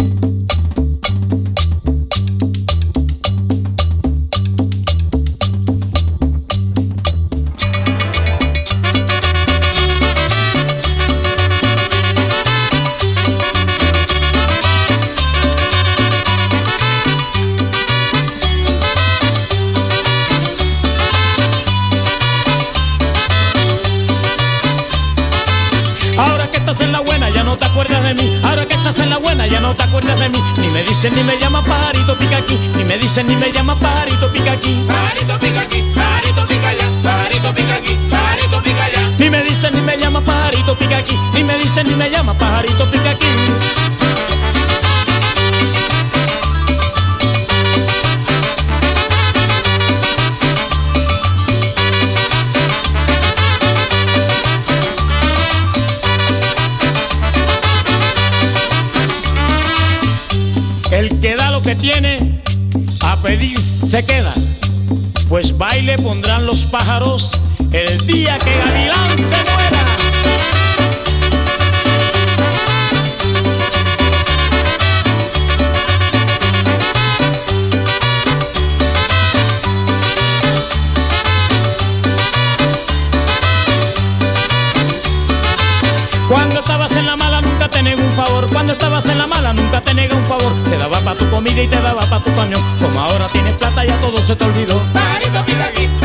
Ahora que estás en la buena ya no te acuerdas de mí. Ahora que estás en la buena ya no te acuerdas de mí. Ni me dicen ni me llaman pajarito pica aquí. Ni me dicen ni me llaman pajarito pica aquí. Pajarito pica aquí, pajarito pica allá, pajarito pica aquí, pajarito pica allá. Ni me dicen ni me llaman pajarito pica aquí. Ni me dicen ni me llaman pajarito pica aquí. El que da lo que tiene, a pedir se queda. Pues baile pondrán los pájaros el día que Gavilán se muera. Cuando estabas en la mala nunca te negué un favor. Cuando estabas en la mala nunca te negué un favor. Te daba pa' tu comida y te daba pa' tu camión. Como ahora tienes plata ya todo se te olvidó. Pajarito pica aquí,